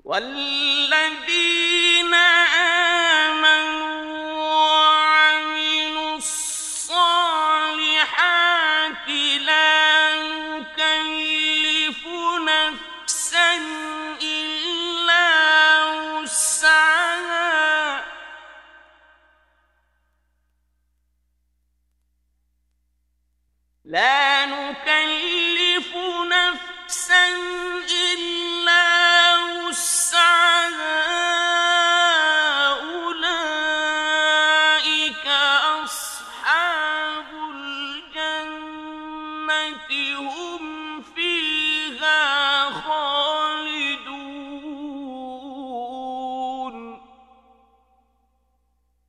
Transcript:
والذين آمنوا وعملوا الصالحات لا نكلف نفسا إلا وسعها لا نكلف